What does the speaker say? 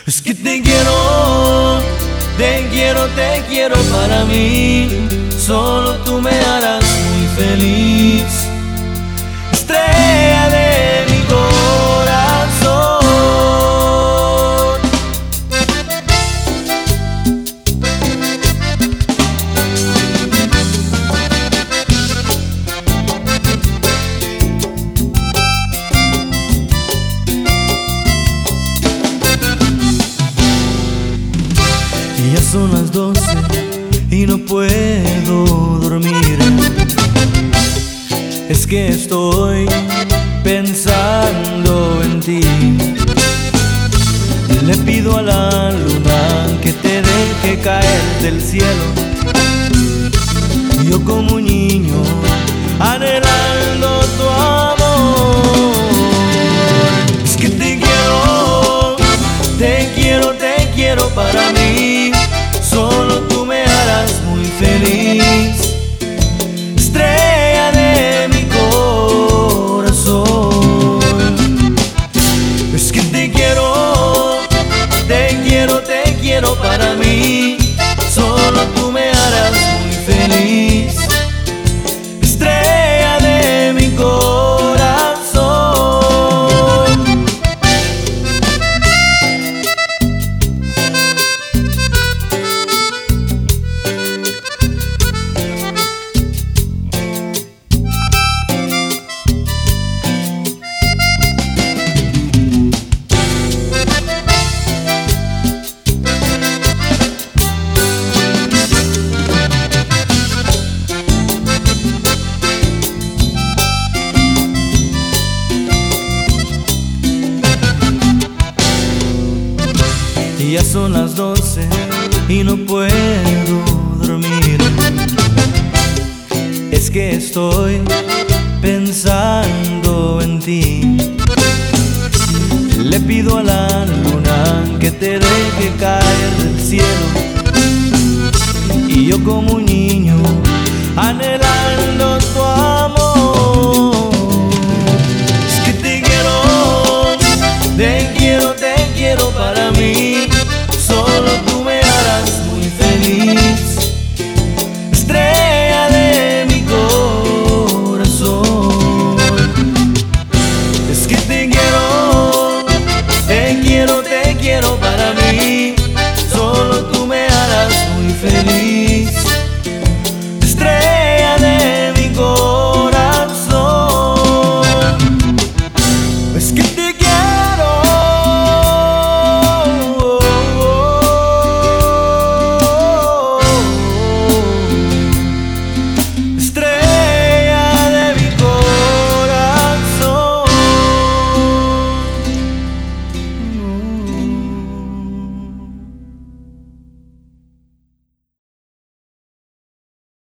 Es que te quiero para mí. Solo tú me harás muy feliz. Estrella de mi corazón. Y ya son las 12 y no puedo dormir. Es que estoy pensando en ti. Le pido a la luna que te deje caer del cielo. Yo como un niño anhelando tu amor. Es que te quiero para mí. Solo tú me harás muy feliz. Estrella de mi corazón. Es que te quiero para mí. Solo tú me harás muy feliz. Estrella de mi corazón. Y ya son las 12 y no puedo dormir. Es que estoy pensando en ti. Le pido a la luna que te deje caer del cielo. Y yo como un niño anhelando tu amor. Es que te quiero para mí. Solo tú me harás muy feliz. Estrella de mi corazón. Es que te quiero para mí.